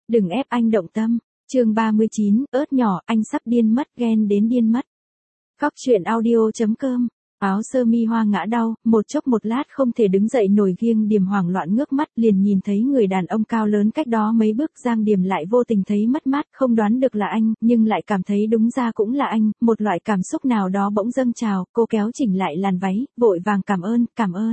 Đừng ép anh động tâm. Chương 39, ớt nhỏ, anh sắp điên mất, ghen đến điên mất. Góc truyện audio.com. Áo sơ mi Hoa ngã đau, một chốc một lát không thể đứng dậy nổi, Giang Điềm hoảng loạn ngước mắt, liền nhìn thấy người đàn ông cao lớn cách đó mấy bước. Giang Điềm lại vô tình thấy mất mát, không đoán được là anh, nhưng lại cảm thấy đúng ra cũng là anh, một loại cảm xúc nào đó bỗng dâng trào, cô kéo chỉnh lại làn váy, vội vàng cảm ơn.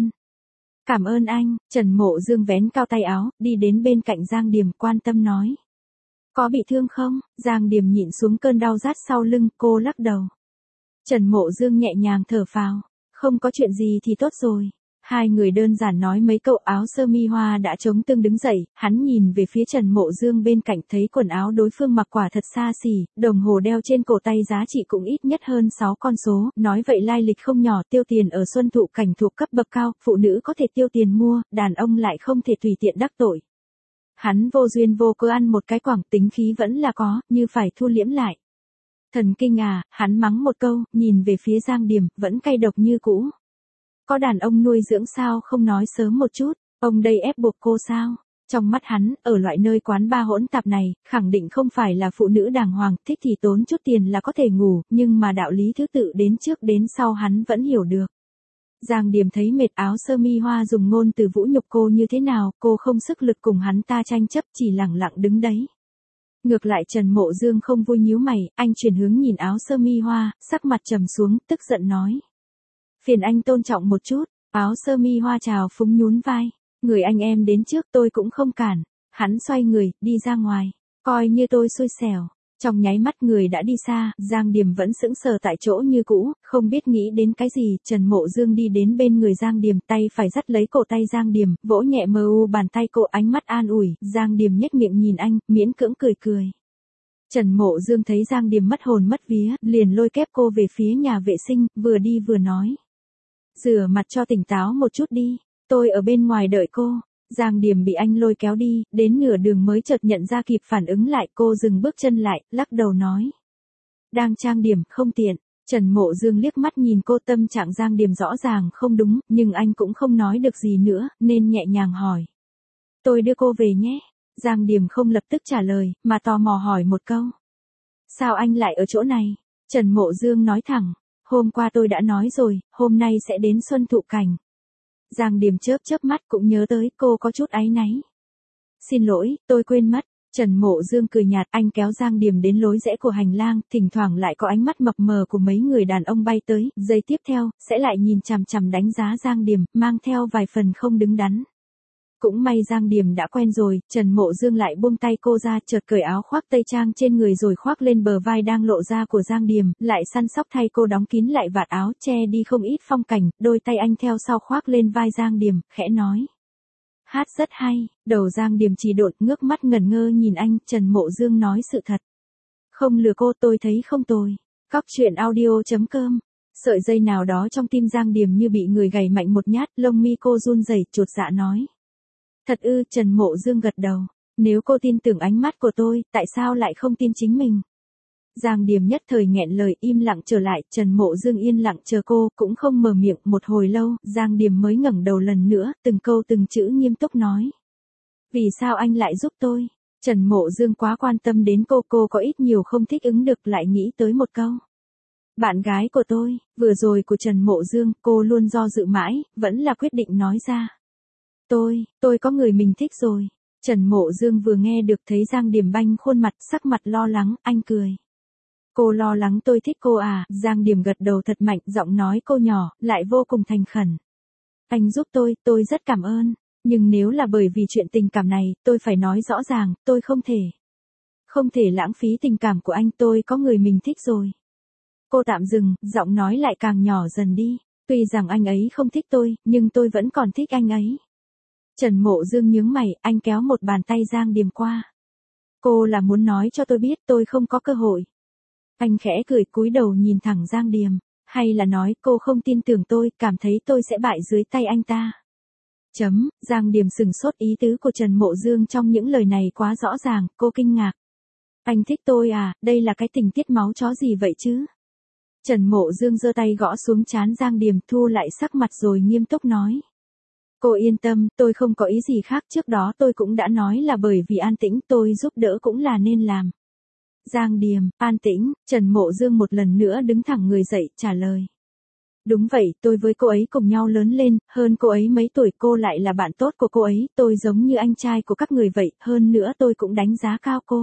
Cảm ơn anh. Trần Mộ Dương vén cao tay áo, đi đến bên cạnh Giang Điềm, quan tâm nói. Có bị thương không? Giang Điềm nhịn xuống cơn đau rát sau lưng, cô lắc đầu. Trần Mộ Dương nhẹ nhàng thở phào. Không có chuyện gì thì tốt rồi. Hai người đơn giản nói mấy câu. Áo sơ mi Hoa đã chống tương đứng dậy, hắn nhìn về phía Trần Mộ Dương bên cạnh, thấy quần áo đối phương mặc quả thật xa xỉ, đồng hồ đeo trên cổ tay giá trị cũng ít nhất hơn 6 con số, nói vậy lai lịch không nhỏ, tiêu tiền ở Xuân Thụ Cảnh thuộc cấp bậc cao, phụ nữ có thể tiêu tiền mua, đàn ông lại không thể tùy tiện đắc tội. Hắn vô duyên vô cớ ăn một cái quảng, tính khí vẫn là có, như phải thu liễm lại. Thần kinh à, hắn mắng một câu, nhìn về phía Giang Điềm, vẫn cay độc như cũ. Có đàn ông nuôi dưỡng sao không nói sớm một chút, ông đây ép buộc cô sao? Trong mắt hắn, ở loại nơi quán bar hỗn tạp này, khẳng định không phải là phụ nữ đàng hoàng, thích thì tốn chút tiền là có thể ngủ, nhưng mà đạo lý thứ tự đến trước đến sau hắn vẫn hiểu được. Giang Điềm thấy mệt, áo sơ mi Hoa dùng ngôn từ vũ nhục cô như thế nào, cô không sức lực cùng hắn ta tranh chấp, chỉ lặng lặng đứng đấy. Ngược lại Trần Mộ Dương không vui nhíu mày, anh chuyển hướng nhìn áo sơ mi Hoa, sắc mặt trầm xuống, tức giận nói. Phiền anh tôn trọng một chút. Áo sơ mi Hoa trào phúng nhún vai. Người anh em đến trước tôi cũng không cản. Hắn xoay người, đi ra ngoài. Coi như tôi xui xẻo. Trong nháy mắt người đã đi xa, Giang Điềm vẫn sững sờ tại chỗ như cũ, không biết nghĩ đến cái gì. Trần Mộ Dương đi đến bên người Giang Điềm, tay phải dắt lấy cổ tay Giang Điềm, vỗ nhẹ mờ u bàn tay cô, ánh mắt an ủi. Giang Điềm nhếch miệng nhìn anh, miễn cưỡng cười. Trần Mộ Dương thấy Giang Điềm mất hồn mất vía, liền lôi kép cô về phía nhà vệ sinh, vừa đi vừa nói. Rửa mặt cho tỉnh táo một chút đi, tôi ở bên ngoài đợi cô. Giang Điềm bị anh lôi kéo đi, đến nửa đường mới chợt nhận ra kịp phản ứng lại, cô dừng bước chân lại, lắc đầu nói. Đang trang điểm, không tiện. Trần Mộ Dương liếc mắt nhìn cô, tâm trạng Giang Điềm rõ ràng không đúng, nhưng anh cũng không nói được gì nữa, nên nhẹ nhàng hỏi. Tôi đưa cô về nhé. Giang Điềm không lập tức trả lời, mà tò mò hỏi một câu. Sao anh lại ở chỗ này? Trần Mộ Dương nói thẳng. Hôm qua tôi đã nói rồi, hôm nay sẽ đến Xuân Thụ Cảnh. Giang Điềm chớp mắt cũng nhớ tới, cô có chút áy náy. Xin lỗi, tôi quên mất. Trần Mộ Dương cười nhạt, anh kéo Giang Điềm đến lối rẽ của hành lang, thỉnh thoảng lại có ánh mắt mập mờ của mấy người đàn ông bay tới, giây tiếp theo, sẽ lại nhìn chằm chằm đánh giá Giang Điềm, mang theo vài phần không đứng đắn. Cũng may Giang Điềm đã quen rồi, Trần Mộ Dương lại buông tay cô ra, chợt cởi áo khoác tây trang trên người rồi khoác lên bờ vai đang lộ ra của Giang Điềm, lại săn sóc thay cô đóng kín lại vạt áo, che đi không ít phong cảnh, đôi tay anh theo sau khoác lên vai Giang Điềm, khẽ nói. Hát rất hay. Đầu Giang Điềm trì độn, ngước mắt ngẩn ngơ nhìn anh. Trần Mộ Dương nói sự thật. Không lừa cô, tôi thấy không tồi. Góc truyện audio.com. Sợi dây nào đó trong tim Giang Điềm như bị người gảy mạnh một nhát, lông mi cô run rẩy, chột dạ nói. Thật ư? Trần Mộ Dương gật đầu. Nếu cô tin tưởng ánh mắt của tôi, tại sao lại không tin chính mình? Giang Điềm nhất thời nghẹn lời, im lặng trở lại. Trần Mộ Dương yên lặng chờ cô, cũng không mở miệng. Một hồi lâu, Giang Điềm mới ngẩng đầu lần nữa, từng câu từng chữ nghiêm túc nói. Vì sao anh lại giúp tôi? Trần Mộ Dương quá quan tâm đến cô có ít nhiều không thích ứng được, lại nghĩ tới một câu. Bạn gái của tôi. Vừa rồi của Trần Mộ Dương, cô luôn do dự mãi, vẫn là quyết định nói ra. Tôi có người mình thích rồi. Trần Mộ Dương vừa nghe được thấy Giang Điềm banh khuôn mặt, sắc mặt lo lắng, anh cười. Cô lo lắng tôi thích cô à? Giang Điềm gật đầu thật mạnh, giọng nói cô nhỏ, lại vô cùng thành khẩn. Anh giúp tôi rất cảm ơn. Nhưng nếu là bởi vì chuyện tình cảm này, tôi phải nói rõ ràng, tôi không thể lãng phí tình cảm của anh, tôi có người mình thích rồi. Cô tạm dừng, giọng nói lại càng nhỏ dần đi. Tuy rằng anh ấy không thích tôi, nhưng tôi vẫn còn thích anh ấy. Trần Mộ Dương nhướng mày, anh kéo một bàn tay Giang Điềm qua. Cô là muốn nói cho tôi biết tôi không có cơ hội. Anh khẽ cười, cúi đầu nhìn thẳng Giang Điềm. Hay là nói cô không tin tưởng tôi, cảm thấy tôi sẽ bại dưới tay anh ta. Giang Điềm sừng sốt, ý tứ của Trần Mộ Dương trong những lời này quá rõ ràng, cô kinh ngạc. Anh thích tôi à? Đây là cái tình tiết máu chó gì vậy chứ? Trần Mộ Dương giơ tay gõ xuống trán Giang Điềm, thu lại sắc mặt rồi nghiêm túc nói. Cô yên tâm, tôi không có ý gì khác, trước đó tôi cũng đã nói là bởi vì An Tĩnh, tôi giúp đỡ cũng là nên làm. Giang Điềm, An Tĩnh, Trần Mộ Dương một lần nữa đứng thẳng người dậy, trả lời. Đúng vậy, tôi với cô ấy cùng nhau lớn lên, hơn cô ấy mấy tuổi, cô lại là bạn tốt của cô ấy, tôi giống như anh trai của các người vậy, hơn nữa tôi cũng đánh giá cao cô.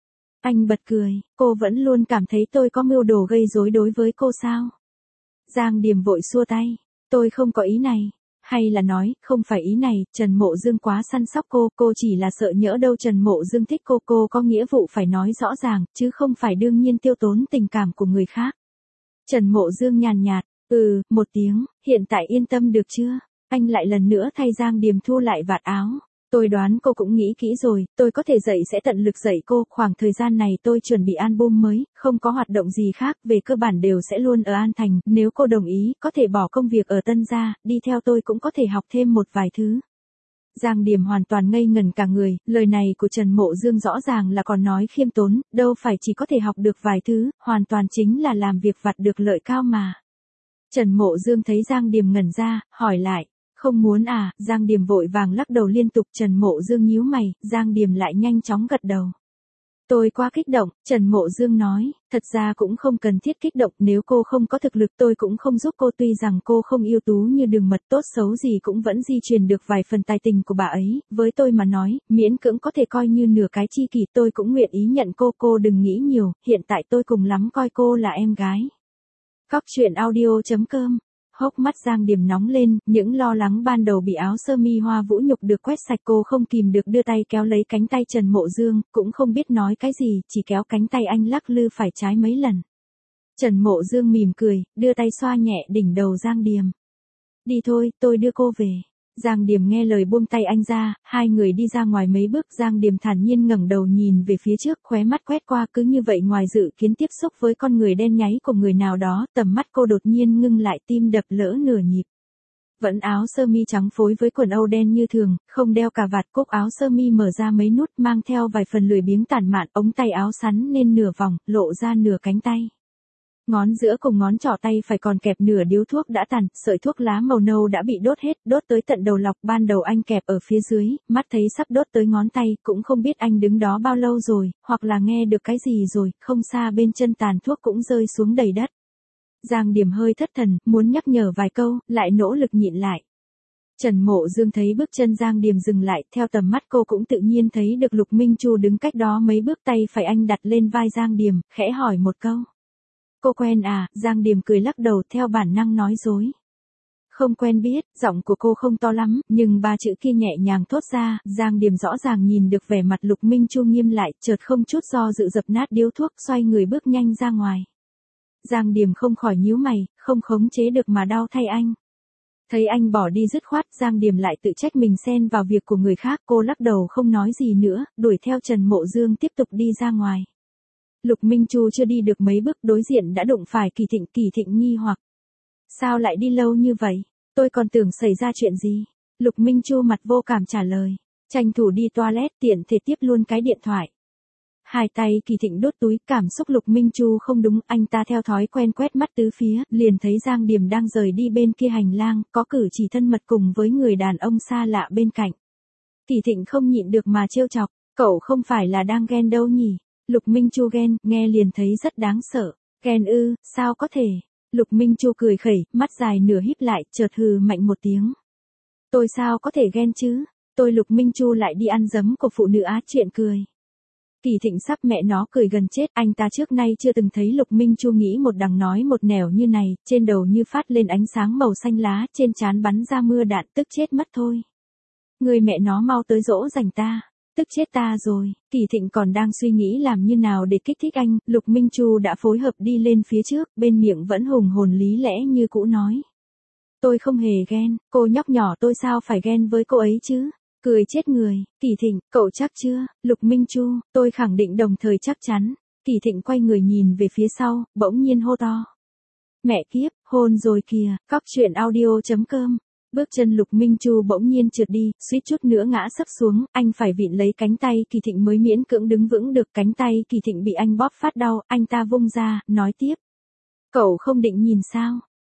Anh bật cười, cô vẫn luôn cảm thấy tôi có mưu đồ gây rối đối với cô sao? Giang Điềm vội xua tay, tôi không có ý này. Hay là nói, không phải ý này, Trần Mộ Dương quá săn sóc cô chỉ là sợ nhỡ đâu Trần Mộ Dương thích cô có nghĩa vụ phải nói rõ ràng, chứ không phải đương nhiên tiêu tốn tình cảm của người khác. Trần Mộ Dương nhàn nhạt, một tiếng, hiện tại yên tâm được chưa? Anh lại lần nữa thay Giang Điềm thu lại vạt áo. Tôi đoán cô cũng nghĩ kỹ rồi, tôi có thể dạy sẽ tận lực dạy cô, khoảng thời gian này tôi chuẩn bị album mới, không có hoạt động gì khác, về cơ bản đều sẽ luôn ở An Thành, nếu cô đồng ý, có thể bỏ công việc ở Tân Gia, đi theo tôi cũng có thể học thêm một vài thứ. Giang Điềm hoàn toàn ngây ngẩn cả người, lời này của Trần Mộ Dương rõ ràng là còn nói khiêm tốn, đâu phải chỉ có thể học được vài thứ, hoàn toàn chính là làm việc vặt được lợi cao mà. Trần Mộ Dương thấy Giang Điềm ngẩn ra, hỏi lại. Không muốn à, Giang Điềm vội vàng lắc đầu liên tục, Trần Mộ Dương nhíu mày, Giang Điềm lại nhanh chóng gật đầu. Tôi quá kích động, Trần Mộ Dương nói, thật ra cũng không cần thiết kích động, nếu cô không có thực lực tôi cũng không giúp cô, tuy rằng cô không ưu tú như Đường Mật, tốt xấu gì cũng vẫn di truyền được vài phần tài tình của bà ấy, với tôi mà nói, miễn cưỡng có thể coi như nửa cái chi kỷ, tôi cũng nguyện ý nhận cô đừng nghĩ nhiều, hiện tại tôi cùng lắm coi cô là em gái. Cóc truyện audio.com. Hốc mắt Giang Điềm nóng lên, những lo lắng ban đầu bị áo sơ mi hoa vũ nhục được quét sạch, cô không kìm được đưa tay kéo lấy cánh tay Trần Mộ Dương, cũng không biết nói cái gì, chỉ kéo cánh tay anh lắc lư phải trái mấy lần. Trần Mộ Dương mỉm cười, đưa tay xoa nhẹ đỉnh đầu Giang Điềm. Đi thôi, tôi đưa cô về. Giang Điềm nghe lời buông tay anh ra, hai người đi ra ngoài mấy bước, Giang Điềm thản nhiên ngẩng đầu nhìn về phía trước, khóe mắt quét qua, cứ như vậy ngoài dự kiến tiếp xúc với con người đen nháy của người nào đó, tầm mắt cô đột nhiên ngưng lại, tim đập lỡ nửa nhịp. Vẫn áo sơ mi trắng phối với quần âu đen như thường, không đeo cà vạt, cúc áo sơ mi mở ra mấy nút, mang theo vài phần lười biếng tản mạn, ống tay áo sắn nên nửa vòng, lộ ra nửa cánh tay. Ngón giữa cùng ngón trỏ tay phải còn kẹp nửa điếu thuốc đã tàn, sợi thuốc lá màu nâu đã bị đốt hết, đốt tới tận đầu lọc, ban đầu anh kẹp ở phía dưới, mắt thấy sắp đốt tới ngón tay, cũng không biết anh đứng đó bao lâu rồi, hoặc là nghe được cái gì rồi, không xa bên chân tàn thuốc cũng rơi xuống đầy đất. Giang Điềm hơi thất thần, muốn nhắc nhở vài câu, lại nỗ lực nhịn lại. Trần Mộ Dương thấy bước chân Giang Điềm dừng lại, theo tầm mắt cô cũng tự nhiên thấy được Lục Minh Chu đứng cách đó mấy bước, tay phải anh đặt lên vai Giang Điềm, khẽ hỏi một câu. Cô quen à? Giang Điềm cười lắc đầu, theo bản năng nói dối. Không quen biết, giọng của cô không to lắm, nhưng ba chữ kia nhẹ nhàng thốt ra, Giang Điềm rõ ràng nhìn được vẻ mặt Lục Minh Chu nghiêm lại, chợt không chút do dự dập nát điếu thuốc, xoay người bước nhanh ra ngoài. Giang Điềm không khỏi nhíu mày, không khống chế được mà đau thay anh. Thấy anh bỏ đi dứt khoát, Giang Điềm lại tự trách mình xen vào việc của người khác, cô lắc đầu không nói gì nữa, đuổi theo Trần Mộ Dương tiếp tục đi ra ngoài. Lục Minh Chu chưa đi được mấy bước, đối diện đã đụng phải Kỳ Thịnh nghi hoặc. Sao lại đi lâu như vậy? Tôi còn tưởng xảy ra chuyện gì? Lục Minh Chu mặt vô cảm trả lời. Tranh thủ đi toilet, tiện thể tiếp luôn cái điện thoại. Hai tay Kỳ Thịnh đốt túi, cảm xúc Lục Minh Chu không đúng, anh ta theo thói quen quét mắt tứ phía, liền thấy Giang Điềm đang rời đi bên kia hành lang, có cử chỉ thân mật cùng với người đàn ông xa lạ bên cạnh. Kỳ Thịnh không nhịn được mà trêu chọc, cậu không phải là đang ghen đâu nhỉ? Lục Minh Chu ghen, nghe liền thấy rất đáng sợ. Ghen ư, sao có thể? Lục Minh Chu cười khẩy, mắt dài nửa híp lại, chợt hừ mạnh một tiếng. Tôi sao có thể ghen chứ? Tôi Lục Minh Chu lại đi ăn dấm của phụ nữ á, chuyện cười. Kỳ Thịnh sắp mẹ nó cười gần chết, anh ta trước nay chưa từng thấy Lục Minh Chu nghĩ một đằng nói một nẻo như này, trên đầu như phát lên ánh sáng màu xanh lá, trên trán bắn ra mưa đạn, tức chết mất thôi. Người mẹ nó mau tới dỗ dành ta. Tức chết ta rồi. Kỳ Thịnh còn đang suy nghĩ làm như nào để kích thích anh, Lục Minh Chu đã phối hợp đi lên phía trước, bên miệng vẫn hùng hồn lý lẽ như cũ nói. Tôi không hề ghen, cô nhóc nhỏ tôi sao phải ghen với cô ấy chứ? Cười chết người. Kỳ Thịnh, cậu chắc chưa? Lục Minh Chu, tôi khẳng định đồng thời chắc chắn. Kỳ Thịnh quay người nhìn về phía sau, bỗng nhiên hô to. Mẹ kiếp, hôn rồi kìa. Cóc truyện audio.com. Bước chân Lục Minh Chu bỗng nhiên trượt đi, suýt chút nữa ngã sấp xuống, anh phải vịn lấy cánh tay Kỳ Thịnh mới miễn cưỡng đứng vững được, cánh tay Kỳ Thịnh bị anh bóp phát đau, anh ta vung ra, nói tiếp. Cậu không định nhìn sao?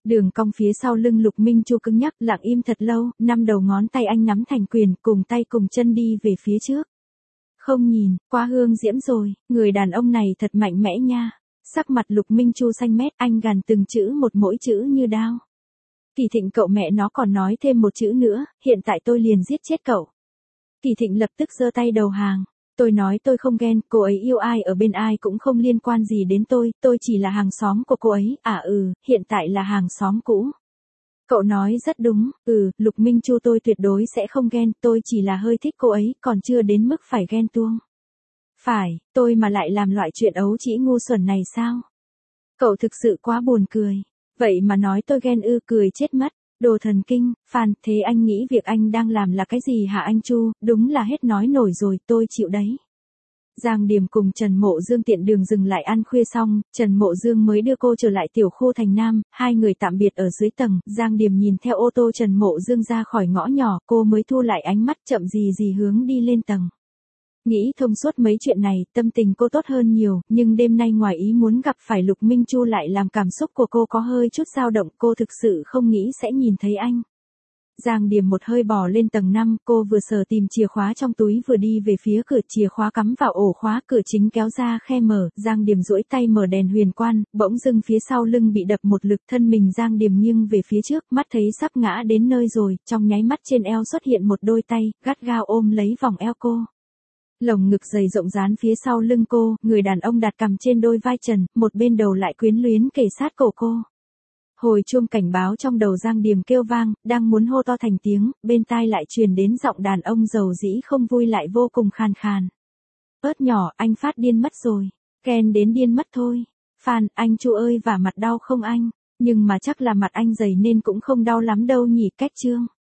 Đường cong phía sau lưng Lục Minh Chu cứng nhắc, lặng im thật lâu, 5 đầu ngón tay anh nắm thành quyền, cùng tay cùng chân đi về phía trước. Không nhìn, quá hương diễm rồi, người đàn ông này thật mạnh mẽ nha. Sắc mặt Lục Minh Chu xanh mét, anh gằn từng chữ một, mỗi chữ như đao. Kỳ Thịnh cậu mẹ nó còn nói thêm một chữ nữa, hiện tại tôi liền giết chết cậu. Kỳ Thịnh lập tức giơ tay đầu hàng. Tôi nói tôi không ghen, cô ấy yêu ai ở bên ai cũng không liên quan gì đến tôi chỉ là hàng xóm của cô ấy, hiện tại là hàng xóm cũ. Cậu nói rất đúng, Lục Minh Chu tôi tuyệt đối sẽ không ghen, tôi chỉ là hơi thích cô ấy, còn chưa đến mức phải ghen tuông. Phải, tôi mà lại làm loại chuyện ấu trĩ ngu xuẩn này sao? Cậu thực sự quá buồn cười. Vậy mà nói tôi ghen cười chết mất. Đồ thần kinh, Phan, thế anh nghĩ việc anh đang làm là cái gì hả anh Chu, đúng là hết nói nổi rồi, tôi chịu đấy. Giang Điềm cùng Trần Mộ Dương tiện đường dừng lại ăn khuya xong, Trần Mộ Dương mới đưa cô trở lại tiểu khu Thành Nam, hai người tạm biệt ở dưới tầng, Giang Điềm nhìn theo ô tô Trần Mộ Dương ra khỏi ngõ nhỏ, cô mới thu lại ánh mắt chậm gì hướng đi lên tầng. Nghĩ thông suốt mấy chuyện này, tâm tình cô tốt hơn nhiều, nhưng đêm nay ngoài ý muốn gặp phải Lục Minh Chu lại làm cảm xúc của cô có hơi chút dao động, cô thực sự không nghĩ sẽ nhìn thấy anh. Giang Điềm một hơi bò lên tầng 5, cô vừa sờ tìm chìa khóa trong túi vừa đi về phía cửa, chìa khóa cắm vào ổ khóa, cửa chính kéo ra khe mở, Giang Điềm duỗi tay mở đèn huyền quan, bỗng dưng phía sau lưng bị đập một lực, thân mình Giang Điềm nghiêng về phía trước, mắt thấy sắp ngã đến nơi rồi, trong nháy mắt trên eo xuất hiện một đôi tay, gắt gao ôm lấy vòng eo cô. Lồng ngực dày rộng dán phía sau lưng cô, người đàn ông đặt cằm trên đôi vai Trần, một bên đầu lại quyến luyến kề sát cổ cô. Hồi chuông cảnh báo trong đầu Giang Điềm kêu vang, đang muốn hô to thành tiếng, bên tai lại truyền đến giọng đàn ông dầu dĩ không vui lại vô cùng khàn khàn. Ớt nhỏ, anh phát điên mất rồi. Ghen đến điên mất thôi. Phan, anh Chu ơi, và mặt đau không anh? Nhưng mà chắc là mặt anh dày nên cũng không đau lắm đâu nhỉ, cách chương.